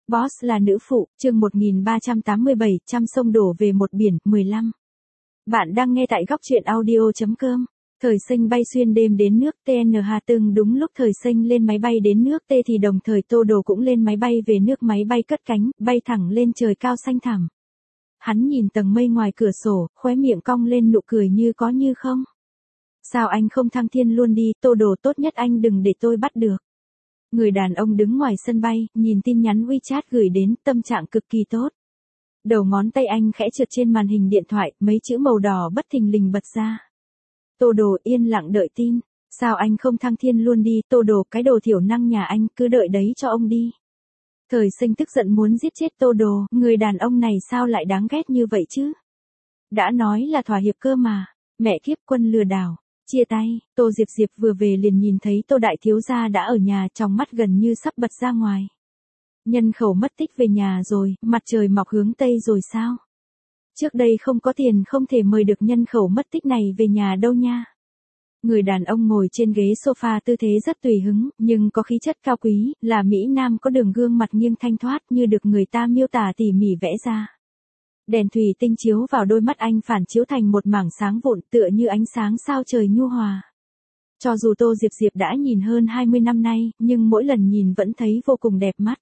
Boss là nữ phụ, chương 1387, trăm sông đổ về một biển, 15. Bạn đang nghe tại góc truyện audio.com. Thời sinh bay xuyên đêm đến nước TNH từng đúng lúc thời sinh lên máy bay đến nước T thì đồng thời Tô Đồ cũng lên máy bay về nước, máy bay cất cánh, bay thẳng lên trời cao xanh thẳm. Hắn nhìn tầng mây ngoài cửa sổ, khóe miệng cong lên nụ cười như có như không. Sao anh không thăng thiên luôn đi, Tô Đồ, tốt nhất anh đừng để tôi bắt được. Người đàn ông đứng ngoài sân bay, nhìn tin nhắn WeChat gửi đến, tâm trạng cực kỳ tốt. Đầu ngón tay anh khẽ trượt trên màn hình điện thoại, mấy chữ màu đỏ bất thình lình bật ra. Tô Đồ yên lặng đợi tin. Sao anh không thăng thiên luôn đi, Tô Đồ, cái đồ thiểu năng nhà anh, cứ đợi đấy cho ông đi. Thời sinh tức giận muốn giết chết Tô Đồ, người đàn ông này sao lại đáng ghét như vậy chứ? Đã nói là thỏa hiệp cơ mà, mẹ kiếp, quân lừa đảo. Chia tay, Tô Diệp Diệp vừa về liền nhìn thấy Tô Đại Thiếu Gia đã ở nhà, trong mắt gần như sắp bật ra ngoài. Nhân khẩu mất tích về nhà rồi, mặt trời mọc hướng Tây rồi sao? Trước đây không có tiền không thể mời được nhân khẩu mất tích này về nhà đâu nha. Người đàn ông ngồi trên ghế sofa tư thế rất tùy hứng, nhưng có khí chất cao quý, là Mỹ Nam có đường gương mặt nghiêng thanh thoát như được người ta miêu tả tỉ mỉ vẽ ra. Đèn thủy tinh chiếu vào đôi mắt anh phản chiếu thành một mảng sáng vụn tựa như ánh sáng sao trời nhu hòa. Cho dù Tô Diệp Diệp đã nhìn hơn 20 năm nay, nhưng mỗi lần nhìn vẫn thấy vô cùng đẹp mắt.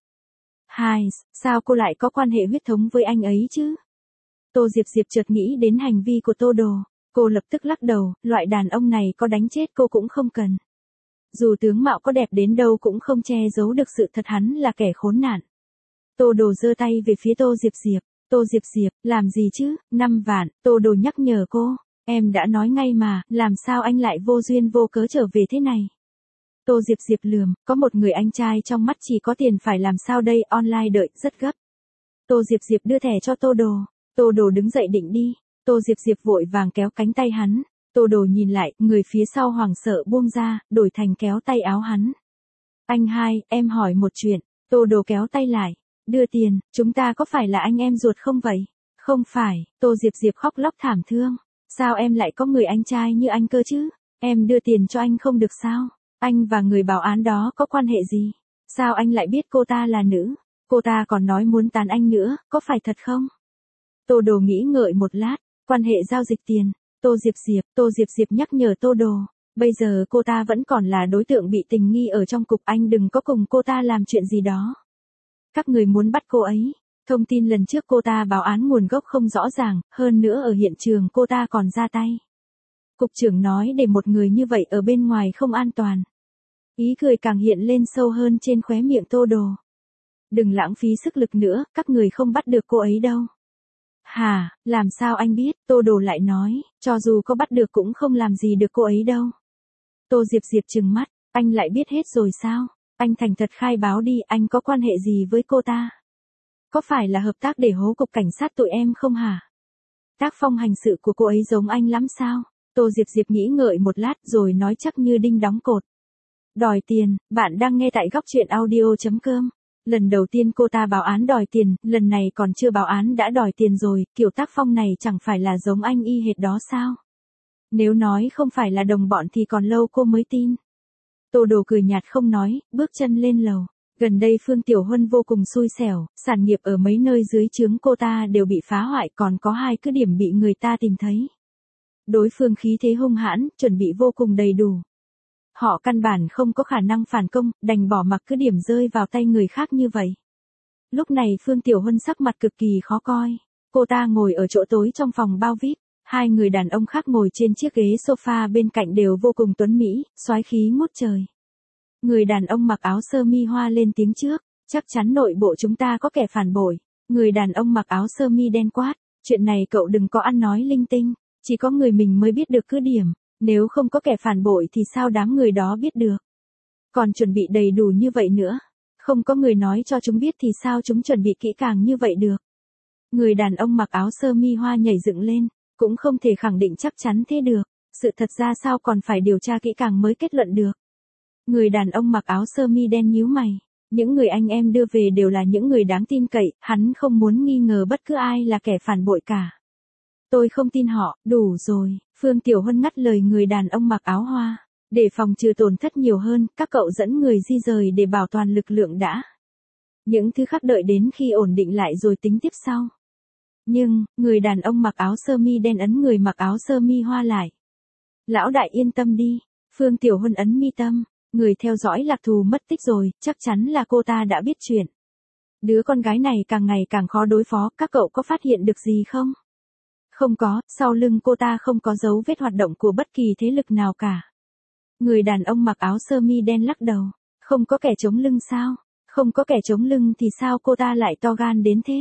Sao cô lại có quan hệ huyết thống với anh ấy chứ? Tô Diệp Diệp chợt nghĩ đến hành vi của Tô Đồ. Cô lập tức lắc đầu, loại đàn ông này có đánh chết cô cũng không cần. Dù tướng mạo có đẹp đến đâu cũng không che giấu được sự thật hắn là kẻ khốn nạn. Tô Đồ giơ tay về phía Tô Diệp Diệp. Tô Diệp Diệp, làm gì chứ, 5 vạn, Tô Đồ nhắc nhở cô. Em đã nói ngay mà, làm sao anh lại vô duyên vô cớ trở về thế này? Tô Diệp Diệp lườm, có một người anh trai trong mắt chỉ có tiền phải làm sao đây, online đợi, rất gấp. Tô Diệp Diệp đưa thẻ cho Tô Đồ. Tô Đồ đứng dậy định đi. Tô Diệp Diệp vội vàng kéo cánh tay hắn. Tô Đồ nhìn lại, người phía sau hoảng sợ buông ra, đổi thành kéo tay áo hắn. Anh hai, em hỏi một chuyện. Tô Đồ kéo tay lại. Đưa tiền, chúng ta có phải là anh em ruột không vậy? Không phải, Tô Diệp Diệp khóc lóc thảm thương. Sao em lại có người anh trai như anh cơ chứ? Em đưa tiền cho anh không được sao? Anh và người bảo án đó có quan hệ gì? Sao anh lại biết cô ta là nữ? Cô ta còn nói muốn tán anh nữa, có phải thật không? Tô Đồ nghĩ ngợi một lát, quan hệ giao dịch tiền. Tô Diệp Diệp nhắc nhở Tô Đồ. Bây giờ cô ta vẫn còn là đối tượng bị tình nghi ở trong cục, anh đừng có cùng cô ta làm chuyện gì đó. Các người muốn bắt cô ấy. Thông tin lần trước cô ta báo án nguồn gốc không rõ ràng, hơn nữa ở hiện trường cô ta còn ra tay. Cục trưởng nói để một người như vậy ở bên ngoài không an toàn. Ý cười càng hiện lên sâu hơn trên khóe miệng Tô Đồ. Đừng lãng phí sức lực nữa, các người không bắt được cô ấy đâu. Hả, làm sao anh biết? Tô Đồ lại nói, cho dù có bắt được cũng không làm gì được cô ấy đâu. Tô Diệp Diệp trừng mắt, anh lại biết hết rồi sao? Anh thành thật khai báo đi, anh có quan hệ gì với cô ta? Có phải là hợp tác để hố cục cảnh sát tụi em không hả? Tác phong hành sự của cô ấy giống anh lắm sao? Tô Diệp Diệp nghĩ ngợi một lát rồi nói chắc như đinh đóng cột. Đòi tiền, bạn đang nghe tại góc truyện audio.com. Lần đầu tiên cô ta báo án đòi tiền, lần này còn chưa báo án đã đòi tiền rồi, kiểu tác phong này chẳng phải là giống anh y hệt đó sao? Nếu nói không phải là đồng bọn thì còn lâu cô mới tin. Tô Đồ cười nhạt không nói, bước chân lên lầu. Gần đây Phương Tiểu Huân vô cùng xui xẻo, sản nghiệp ở mấy nơi dưới trướng cô ta đều bị phá hoại, còn có 2 cứ điểm bị người ta tìm thấy. Đối phương khí thế hung hãn, chuẩn bị vô cùng đầy đủ. Họ căn bản không có khả năng phản công, đành bỏ mặc cứ điểm rơi vào tay người khác như vậy. Lúc này Phương Tiểu Huân sắc mặt cực kỳ khó coi. Cô ta ngồi ở chỗ tối trong phòng bao VIP. 2 người đàn ông khác ngồi trên chiếc ghế sofa bên cạnh đều vô cùng tuấn mỹ, soái khí ngút trời. Người đàn ông mặc áo sơ mi hoa lên tiếng trước, chắc chắn nội bộ chúng ta có kẻ phản bội. Người đàn ông mặc áo sơ mi đen quát, chuyện này cậu đừng có ăn nói linh tinh, chỉ có người mình mới biết được cứ điểm, nếu không có kẻ phản bội thì sao đám người đó biết được. Còn chuẩn bị đầy đủ như vậy nữa, không có người nói cho chúng biết thì sao chúng chuẩn bị kỹ càng như vậy được. Người đàn ông mặc áo sơ mi hoa nhảy dựng lên, cũng không thể khẳng định chắc chắn thế được, sự thật ra sao còn phải điều tra kỹ càng mới kết luận được. Người đàn ông mặc áo sơ mi đen nhíu mày, những người anh em đưa về đều là những người đáng tin cậy, hắn không muốn nghi ngờ bất cứ ai là kẻ phản bội cả. Tôi không tin họ, đủ rồi, Phương Tiểu Huân ngắt lời người đàn ông mặc áo hoa. Để phòng trừ tổn thất nhiều hơn, các cậu dẫn người di rời để bảo toàn lực lượng đã. Những thứ khác đợi đến khi ổn định lại rồi tính tiếp sau. Nhưng, người đàn ông mặc áo sơ mi đen ấn người mặc áo sơ mi hoa lại. Lão đại yên tâm đi. Phương Tiểu Huân ấn mi tâm. Người theo dõi Lạc Thù mất tích rồi, chắc chắn là cô ta đã biết chuyện. Đứa con gái này càng ngày càng khó đối phó, các cậu có phát hiện được gì không? Không có, sau lưng cô ta không có dấu vết hoạt động của bất kỳ thế lực nào cả. Người đàn ông mặc áo sơ mi đen lắc đầu. Không có kẻ chống lưng sao? Không có kẻ chống lưng thì sao cô ta lại to gan đến thế?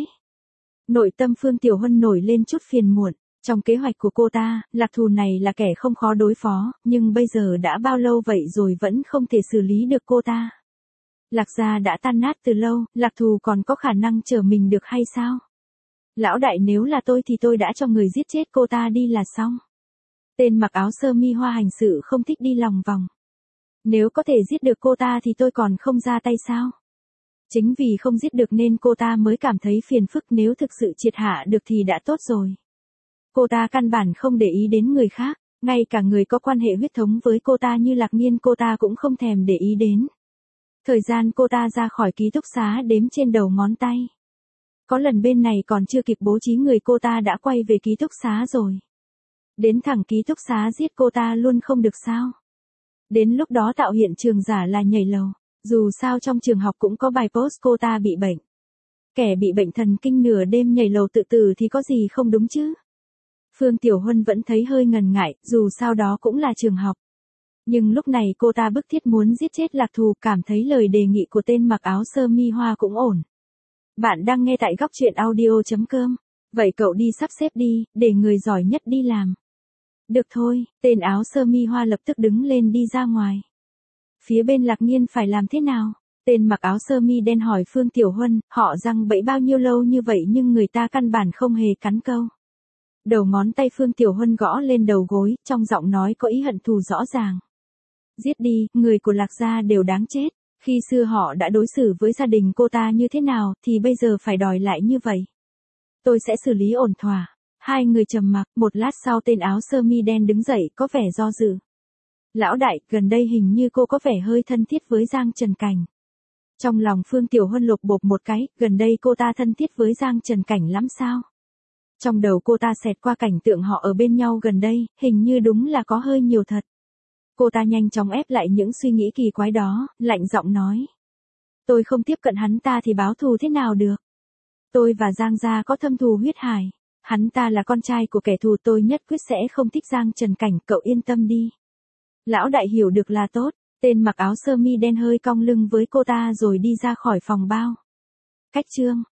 Nội tâm Phương Tiểu Huân nổi lên chút phiền muộn. Trong kế hoạch của cô ta, Lạc Thù này là kẻ không khó đối phó, nhưng bây giờ đã bao lâu vậy rồi vẫn không thể xử lý được cô ta. Lạc gia đã tan nát từ lâu, Lạc Thù còn có khả năng trở mình được hay sao? Lão đại nếu là tôi thì tôi đã cho người giết chết cô ta đi là xong. Tên mặc áo sơ mi hoa hành sự không thích đi lòng vòng. Nếu có thể giết được cô ta thì tôi còn không ra tay sao? Chính vì không giết được nên cô ta mới cảm thấy phiền phức, nếu thực sự triệt hạ được thì đã tốt rồi. Cô ta căn bản không để ý đến người khác, ngay cả người có quan hệ huyết thống với cô ta như Lạc Nghiên cô ta cũng không thèm để ý đến. Thời gian cô ta ra khỏi ký túc xá đếm trên đầu ngón tay. Có lần bên này còn chưa kịp bố trí người cô ta đã quay về ký túc xá rồi. Đến thẳng ký túc xá giết cô ta luôn không được sao? Đến lúc đó tạo hiện trường giả là nhảy lầu, dù sao trong trường học cũng có bài post cô ta bị bệnh. Kẻ bị bệnh thần kinh nửa đêm nhảy lầu tự tử thì có gì không đúng chứ? Phương Tiểu Huân vẫn thấy hơi ngần ngại, dù sao đó cũng là trường học. Nhưng lúc này cô ta bức thiết muốn giết chết Lạc Thù, cảm thấy lời đề nghị của tên mặc áo sơ mi hoa cũng ổn. Bạn đang nghe tại góc truyện audio.com. Vậy cậu đi sắp xếp đi, để người giỏi nhất đi làm. Được thôi, tên áo sơ mi hoa lập tức đứng lên đi ra ngoài. Phía bên Lạc Nghiên phải làm thế nào? Tên mặc áo sơ mi đen hỏi Phương Tiểu Huân, họ giăng bẫy bao nhiêu lâu như vậy nhưng người ta căn bản không hề cắn câu. Đầu ngón tay Phương Tiểu Huân gõ lên đầu gối, trong giọng nói có ý hận thù rõ ràng. Giết đi, người của Lạc gia đều đáng chết. Khi xưa họ đã đối xử với gia đình cô ta như thế nào thì bây giờ phải đòi lại như vậy. Tôi sẽ xử lý ổn thỏa. Hai người trầm mặc, một lát sau tên áo sơ mi đen đứng dậy có vẻ do dự. Lão đại, gần đây hình như cô có vẻ hơi thân thiết với Giang Trần Cảnh. Trong lòng Phương Tiểu Huân lột bột một cái, gần đây cô ta thân thiết với Giang Trần Cảnh lắm sao? Trong đầu cô ta xẹt qua cảnh tượng họ ở bên nhau gần đây, hình như đúng là có hơi nhiều thật. Cô ta nhanh chóng ép lại những suy nghĩ kỳ quái đó, lạnh giọng nói. Tôi không tiếp cận hắn ta thì báo thù thế nào được? Tôi và Giang gia có thâm thù huyết hải. Hắn ta là con trai của kẻ thù, tôi nhất quyết sẽ không thích Giang Trần Cảnh, cậu yên tâm đi. Lão đại hiểu được là tốt, tên mặc áo sơ mi đen hơi cong lưng với cô ta rồi đi ra khỏi phòng bao. Cách chương